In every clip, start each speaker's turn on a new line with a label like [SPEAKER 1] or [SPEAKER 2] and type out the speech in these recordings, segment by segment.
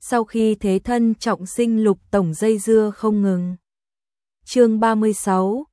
[SPEAKER 1] Sau khi thế thân trọng sinh Lục tổng dây dưa không ngừng. Chương 36,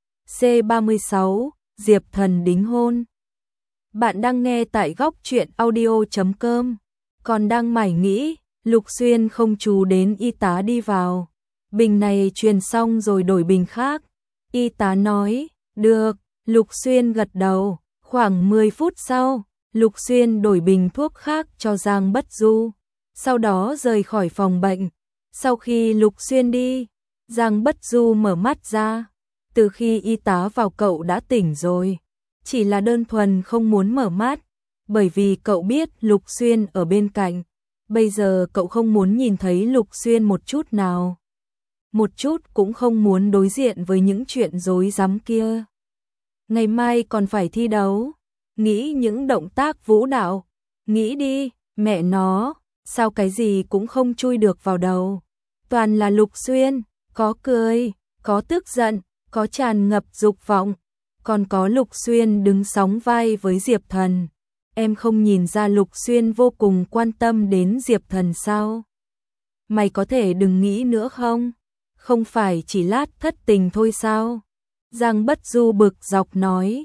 [SPEAKER 1] C36, Diệp Thần đính hôn. Bạn đang nghe tại góc truyện audio.com. Còn đang mải nghĩ, Lục Xuyên không chú đến y tá đi vào. Bình này truyền xong rồi đổi bình khác. Y tá nói, được, Lục Xuyên gật đầu. Khoảng 10 phút sau, Lục Xuyên đổi bình thuốc khác cho Giang Bất Du. Sau đó rời khỏi phòng bệnh. Sau khi Lục Xuyên đi, Giang Bất Du mở mắt ra. Từ khi y tá vào cậu đã tỉnh rồi. Chỉ là đơn thuần không muốn mở mắt. Bởi vì cậu biết Lục Xuyên ở bên cạnh. Bây giờ cậu không muốn nhìn thấy Lục Xuyên một chút nào. Một chút cũng không muốn đối diện với những chuyện rối rắm kia. Ngày mai còn phải thi đấu. Nghĩ những động tác vũ đạo. Nghĩ đi, mẹ nó, sao cái gì cũng không chui được vào đầu. Toàn là Lục Xuyên, có cười, có tức giận, có tràn ngập dục vọng. Còn có Lục Xuyên đứng sóng vai với Diệp Thần. Em không nhìn ra Lục Xuyên vô cùng quan tâm đến Diệp Thần sao? Mày có thể đừng nghĩ nữa không? Không phải chỉ lát thất tình thôi sao? Giang Bất Du bực dọc nói.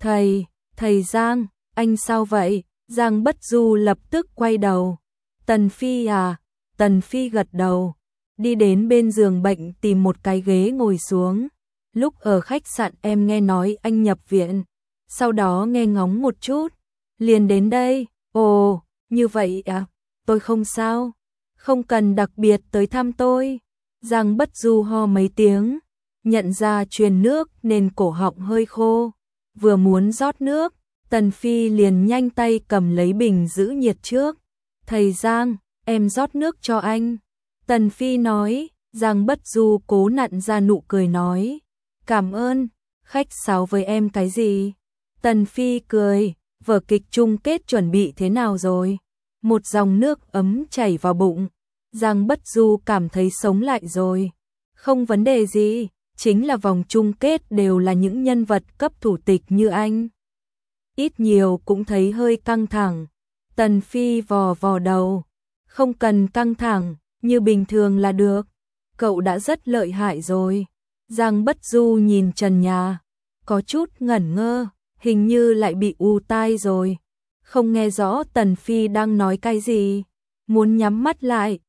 [SPEAKER 1] Thầy Giang, anh sao vậy? Giang Bất Du lập tức quay đầu. Tần Phi à? Tần Phi gật đầu. Đi đến bên giường bệnh tìm một cái ghế ngồi xuống. Lúc ở khách sạn em nghe nói anh nhập viện. Sau đó nghe ngóng một chút. Liền đến đây. Ồ, như vậy à? Tôi không sao. Không cần đặc biệt tới thăm tôi. Giang Bất Du ho mấy tiếng. Nhận ra truyền nước nên cổ họng hơi khô. Vừa muốn rót nước, Tần Phi liền nhanh tay cầm lấy bình giữ nhiệt trước. Thầy Giang, em rót nước cho anh. Tần Phi nói. Giang Bất Du cố nặn ra nụ cười nói. Cảm ơn, khách sáo với em cái gì? Tần Phi cười, vở kịch chung kết chuẩn bị thế nào rồi? Một dòng nước ấm chảy vào bụng. Giang Bất Du cảm thấy sống lại rồi. Không vấn đề gì, chính là vòng chung kết đều là những nhân vật cấp thủ tịch như anh. Ít nhiều cũng thấy hơi căng thẳng. Tần Phi vò vò đầu. Không cần căng thẳng, như bình thường là được. Cậu đã rất lợi hại rồi. Giang Bất Du nhìn trần nhà. Có chút ngẩn ngơ, hình như lại bị u tai rồi. Không nghe rõ Tần Phi đang nói cái gì. Muốn nhắm mắt lại.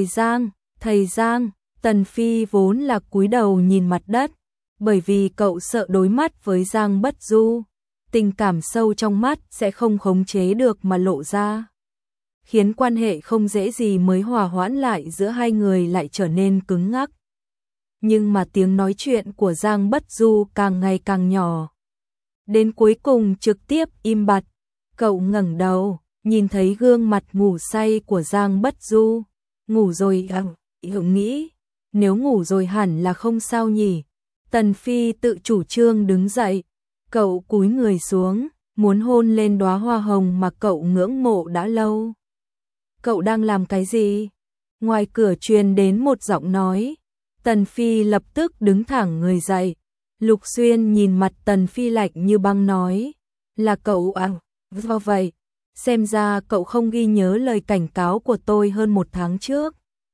[SPEAKER 1] Thầy Giang. Tần Phi vốn là cúi đầu nhìn mặt đất. Bởi vì cậu sợ đối mắt với Giang Bất Du. Tình cảm sâu trong mắt sẽ không khống chế được mà lộ ra. Khiến quan hệ không dễ gì mới hòa hoãn lại giữa hai người lại trở nên cứng ngắc. Nhưng mà tiếng nói chuyện của Giang Bất Du càng ngày càng nhỏ. Đến cuối cùng trực tiếp im bặt. Cậu ngẩng đầu, nhìn thấy gương mặt ngủ say của Giang Bất Du. Ngủ rồi à? Nghĩ, nếu ngủ rồi hẳn là không sao nhỉ. Tần Phi tự chủ trương đứng dậy. Cậu cúi người xuống, muốn hôn lên đóa hoa hồng mà cậu ngưỡng mộ đã lâu. Cậu đang làm cái gì? Ngoài cửa truyền đến một giọng nói. Tần Phi lập tức đứng thẳng người dậy. Lục Xuyên nhìn mặt Tần Phi lạnh như băng nói. Là cậu à? Do vậy, xem ra cậu không ghi nhớ lời cảnh cáo của tôi hơn 1 tháng trước.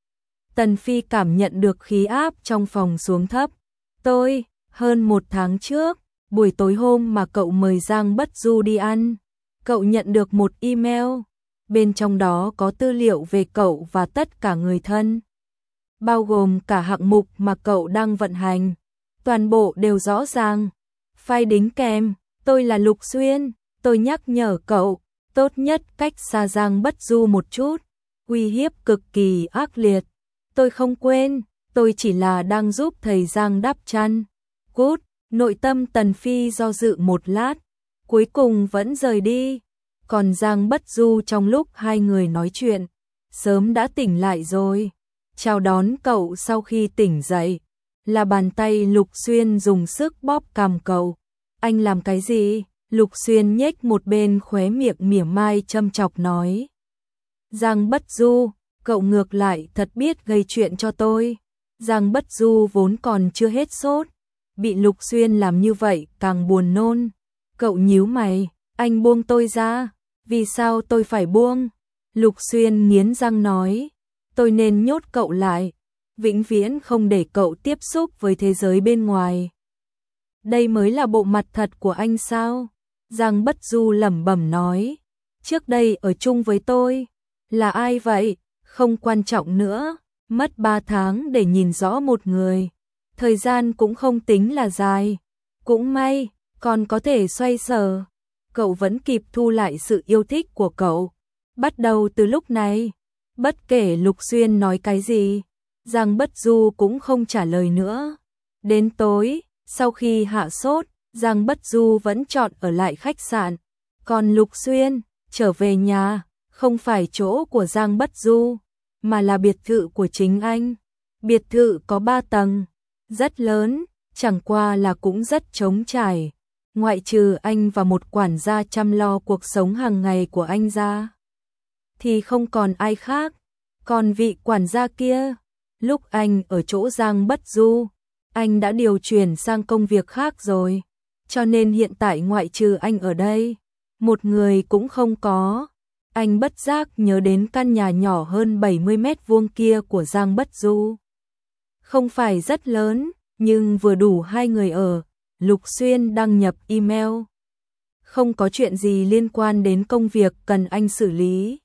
[SPEAKER 1] Tần Phi cảm nhận được khí áp trong phòng xuống thấp. Tôi, hơn 1 tháng trước, buổi tối hôm mà cậu mời Giang Bất Du đi ăn. Cậu nhận được một email. Bên trong đó có tư liệu về cậu và tất cả người thân. Bao gồm cả hạng mục mà cậu đang vận hành. Toàn bộ đều rõ ràng. File đính kèm, tôi là Lục Xuyên, tôi nhắc nhở cậu, tốt nhất cách xa Giang Bất Du một chút. Uy hiếp cực kỳ ác liệt. Tôi không quên, tôi chỉ là đang giúp thầy Giang đắp chăn. Cút, nội tâm Tần Phi do dự một lát, cuối cùng vẫn rời đi. Còn Giang Bất Du trong lúc hai người nói chuyện, sớm đã tỉnh lại rồi. Chào đón cậu sau khi tỉnh dậy, là bàn tay Lục Xuyên dùng sức bóp cằm cậu. Anh làm cái gì? Lục Xuyên nhếch một bên khóe miệng mỉa mai châm chọc nói. Giang Bất Du, cậu ngược lại thật biết gây chuyện cho tôi. Giang Bất Du vốn còn chưa hết sốt, bị Lục Xuyên làm như vậy càng buồn nôn. Cậu nhíu mày, anh buông tôi ra. Vì sao tôi phải buông? Lục Xuyên nghiến răng nói. tôi nên nhốt cậu lại, vĩnh viễn không để cậu tiếp xúc với thế giới bên ngoài. Đây mới là bộ mặt thật của anh sao? Giang Bất Du lẩm bẩm nói. Trước đây ở chung với tôi, là ai vậy? Không quan trọng nữa, mất 3 tháng để nhìn rõ một người. Thời gian cũng không tính là dài. Cũng may, còn có thể xoay sở. Cậu vẫn kịp thu lại sự yêu thích của cậu. Bắt đầu từ lúc này, bất kể Lục Xuyên nói cái gì, Giang Bất Du cũng không trả lời nữa. Đến tối, sau khi hạ sốt, Giang Bất Du vẫn chọn ở lại khách sạn. Còn Lục Xuyên, trở về nhà, không phải chỗ của Giang Bất Du, mà là biệt thự của chính anh. Biệt thự có 3 tầng, rất lớn, chẳng qua là cũng rất trống trải. Ngoại trừ anh và một quản gia chăm lo cuộc sống hàng ngày của anh ra, thì không còn ai khác. Còn vị quản gia kia, lúc anh ở chỗ Giang Bất Du, anh đã điều chuyển sang công việc khác rồi. Cho nên hiện tại ngoại trừ anh ở đây, một người cũng không có. Anh bất giác nhớ đến căn nhà nhỏ hơn 70 mét vuông kia của Giang Bất Du. Không phải rất lớn, nhưng vừa đủ 2 người ở. Lục Xuyên đăng nhập email. Không có chuyện gì liên quan đến công việc cần anh xử lý.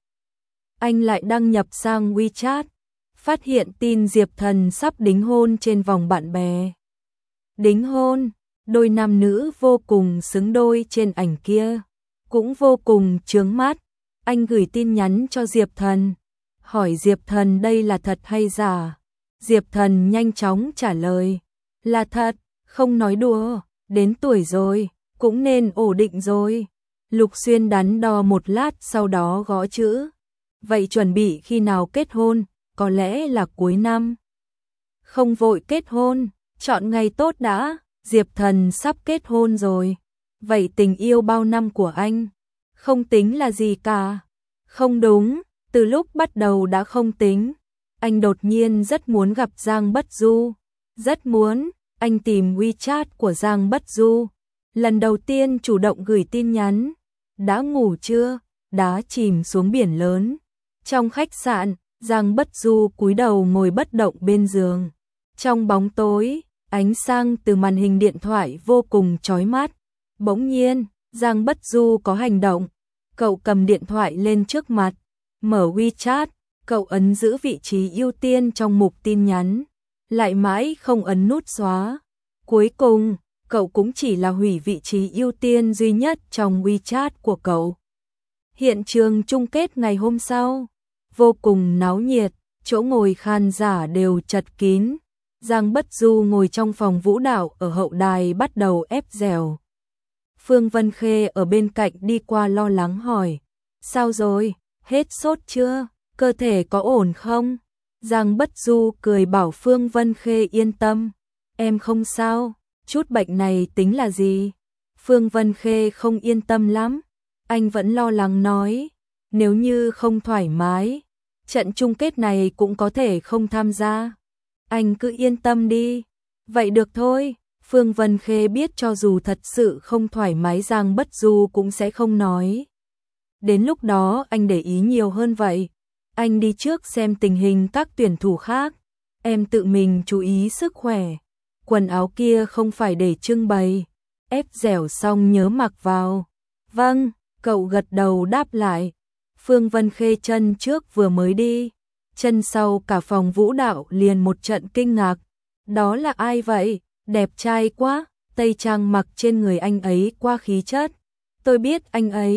[SPEAKER 1] Anh lại đăng nhập sang WeChat, phát hiện tin Diệp Thần sắp đính hôn trên vòng bạn bè. Đính hôn, đôi nam nữ vô cùng xứng đôi trên ảnh kia, cũng vô cùng chướng mắt. Anh gửi tin nhắn cho Diệp Thần, hỏi Diệp Thần đây là thật hay giả. Diệp Thần nhanh chóng trả lời, là thật, không nói đùa, đến tuổi rồi, cũng nên ổn định rồi. Lục Xuyên đắn đo một lát sau đó gõ chữ. Vậy chuẩn bị khi nào kết hôn, có lẽ là cuối năm. Không vội kết hôn, chọn ngày tốt đã, Diệp Thần sắp kết hôn rồi. Vậy tình yêu bao năm của anh, không tính là gì cả. Không đúng, từ lúc bắt đầu đã không tính. Anh đột nhiên rất muốn gặp Giang Bất Du. Rất muốn, anh tìm WeChat của Giang Bất Du. Lần đầu tiên chủ động gửi tin nhắn. Đã ngủ chưa? Đá chìm xuống biển lớn. Trong khách sạn, Giang Bất Du cúi đầu ngồi bất động bên giường. Trong bóng tối, ánh sáng từ màn hình điện thoại vô cùng chói mắt. Bỗng nhiên, Giang Bất Du có hành động. Cậu cầm điện thoại lên trước mặt, mở WeChat, cậu ấn giữ vị trí ưu tiên trong mục tin nhắn, lại mãi không ấn nút xóa. Cuối cùng, cậu cũng chỉ là hủy vị trí ưu tiên duy nhất trong WeChat của cậu. Hiện trường chung kết ngày hôm sau, vô cùng náo nhiệt, chỗ ngồi khán giả đều chật kín. Giang Bất Du ngồi trong phòng vũ đạo ở hậu đài bắt đầu ép dẻo. Phương Vân Khê ở bên cạnh đi qua lo lắng hỏi, sao rồi, hết sốt chưa, cơ thể có ổn không? Giang Bất Du cười bảo Phương Vân Khê yên tâm, em không sao, chút bệnh này tính là gì? Phương Vân Khê không yên tâm lắm, anh vẫn lo lắng nói, nếu như không thoải mái, trận chung kết này cũng có thể không tham gia. Anh cứ yên tâm đi. Vậy được thôi. Phương Vân Khê biết cho dù thật sự không thoải mái Giang Bất Du cũng sẽ không nói. Đến lúc đó anh để ý nhiều hơn vậy. Anh đi trước xem tình hình các tuyển thủ khác. Em tự mình chú ý sức khỏe. Quần áo kia không phải để trưng bày. Ép dẻo xong nhớ mặc vào. Vâng, cậu gật đầu đáp lại. Phương Vân Khê chân trước vừa mới đi. Chân sau cả phòng vũ đạo liền một trận kinh ngạc. Đó là ai vậy? Đẹp trai quá, tây trang mặc trên người anh ấy qua khí chất. Tôi biết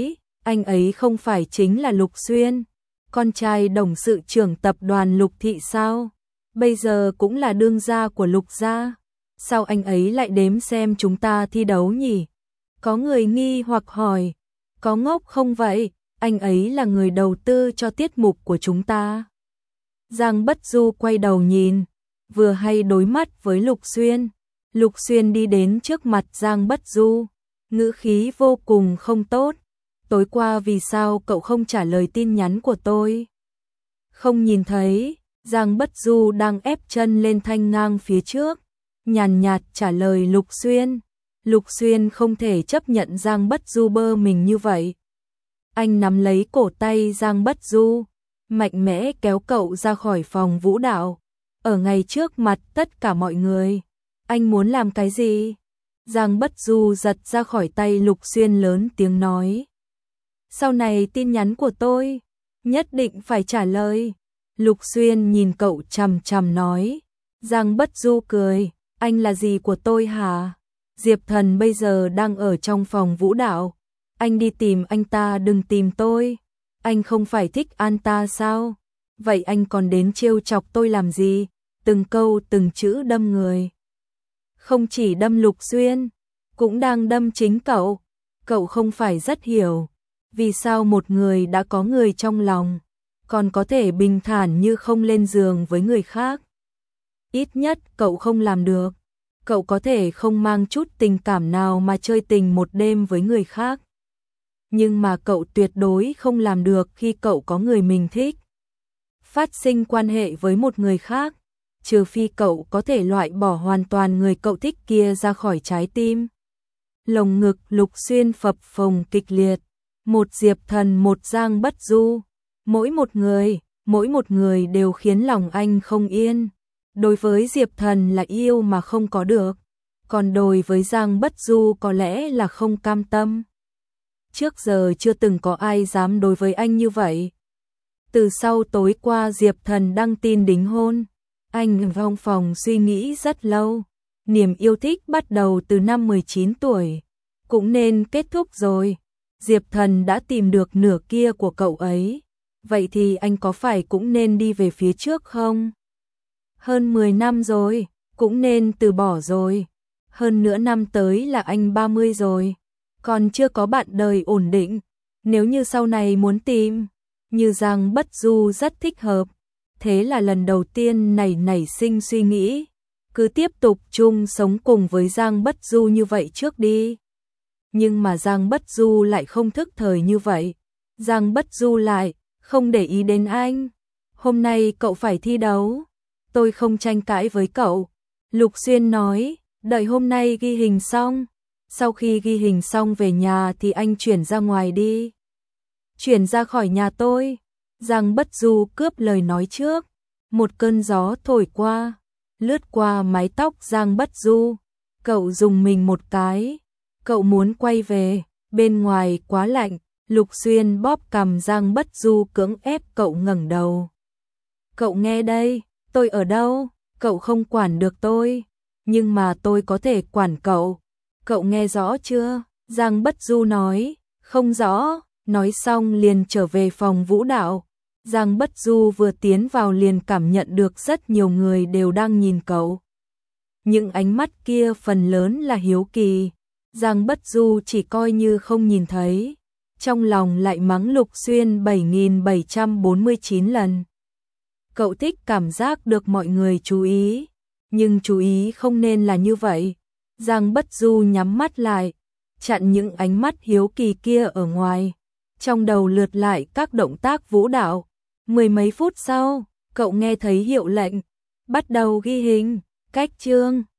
[SPEAKER 1] anh ấy không phải chính là Lục Xuyên, con trai董sự trưởng tập đoàn Lục Thị sao? Bây giờ cũng là đương gia của Lục gia. Sao anh ấy lại đếm xem chúng ta thi đấu nhỉ? Có người nghi hoặc hỏi, có ngốc không vậy? Anh ấy là người đầu tư cho tiết mục của chúng ta. Giang Bất Du quay đầu nhìn, vừa hay đối mắt với Lục Xuyên. Lục Xuyên đi đến trước mặt Giang Bất Du, ngữ khí vô cùng không tốt. Tối qua vì sao cậu không trả lời tin nhắn của tôi? Không nhìn thấy, Giang Bất Du đang ép chân lên thanh ngang phía trước, nhàn nhạt trả lời Lục Xuyên. Lục Xuyên không thể chấp nhận Giang Bất Du bơ mình như vậy. Anh nắm lấy cổ tay Giang Bất Du, mạnh mẽ kéo cậu ra khỏi phòng vũ đạo. Ở ngay trước mặt tất cả mọi người. Anh muốn làm cái gì? Giang Bất Du giật ra khỏi tay Lục Xuyên lớn tiếng nói. Sau này tin nhắn của tôi, nhất định phải trả lời. Lục Xuyên nhìn cậu chằm chằm nói. Giang Bất Du cười, anh là gì của tôi hả? Diệp Thần bây giờ đang ở trong phòng vũ đạo. Anh đi tìm anh ta, đừng tìm tôi. Anh không phải thích anh ta sao? Vậy anh còn đến trêu chọc tôi làm gì? Từng câu từng chữ đâm người. Không chỉ đâm Lục Xuyên, cũng đang đâm chính cậu. Cậu không phải rất hiểu vì sao một người đã có người trong lòng còn có thể bình thản như không lên giường với người khác. Ít nhất cậu không làm được. Cậu có thể không mang chút tình cảm nào mà chơi tình một đêm với người khác. Nhưng mà cậu tuyệt đối không làm được khi cậu có người mình thích. Phát sinh quan hệ với một người khác, trừ phi cậu có thể loại bỏ hoàn toàn người cậu thích kia ra khỏi trái tim. Lồng ngực Lục Xuyên phập phồng kịch liệt. Một Diệp Thần, một Giang Bất Du. Mỗi một người đều khiến lòng anh không yên. Đối với Diệp Thần là yêu mà không có được. Còn đối với Giang Bất Du có lẽ là không cam tâm. Trước giờ chưa từng có ai dám đối với anh như vậy. Từ sau tối qua Diệp Thần đăng tin đính hôn, anh trong phòng suy nghĩ rất lâu. Niềm yêu thích bắt đầu từ năm 19 tuổi, cũng nên kết thúc rồi. Diệp Thần đã tìm được nửa kia của cậu ấy. Vậy thì anh có phải cũng nên đi về phía trước không? Hơn 10 năm rồi, cũng nên từ bỏ rồi. Hơn nửa năm tới là anh 30 rồi, còn chưa có bạn đời ổn định. Nếu như sau này muốn tìm, như Giang Bất Du rất thích hợp. Thế là lần đầu tiên nảy sinh suy nghĩ, cứ tiếp tục chung sống cùng với Giang Bất Du như vậy trước đi. Nhưng mà Giang Bất Du lại không thức thời như vậy. Giang Bất Du lại không để ý đến anh. Hôm nay cậu phải thi đấu. Tôi không tranh cãi với cậu. Lục Xuyên nói, đợi hôm nay ghi hình xong. Sau khi ghi hình xong về nhà thì anh chuyển ra ngoài đi. Chuyển ra khỏi nhà tôi. Giang Bất Du cướp lời nói trước. Một cơn gió thổi qua, lướt qua mái tóc Giang Bất Du. Cậu dùng mình một cái. Cậu muốn quay về, bên ngoài quá lạnh. Lục Xuyên bóp cằm Giang Bất Du cưỡng ép cậu ngẩng đầu. Cậu nghe đây, tôi ở đâu? Cậu không quản được tôi, nhưng mà tôi có thể quản cậu. Cậu nghe rõ chưa? Giang Bất Du nói, không rõ. Nói xong liền trở về phòng vũ đạo. Giang Bất Du vừa tiến vào liền cảm nhận được rất nhiều người đều đang nhìn cậu. Những ánh mắt kia phần lớn là hiếu kỳ. Giang Bất Du chỉ coi như không nhìn thấy. Trong lòng lại mắng Lục Xuyên 7749 lần. Cậu thích cảm giác được mọi người chú ý, nhưng chú ý không nên là như vậy. Giang Bất Du nhắm mắt lại, chặn những ánh mắt hiếu kỳ kia ở ngoài. Trong đầu lượt lại các động tác vũ đạo. 10 mấy phút sau, cậu nghe thấy hiệu lệnh, bắt đầu ghi hình, cách chương.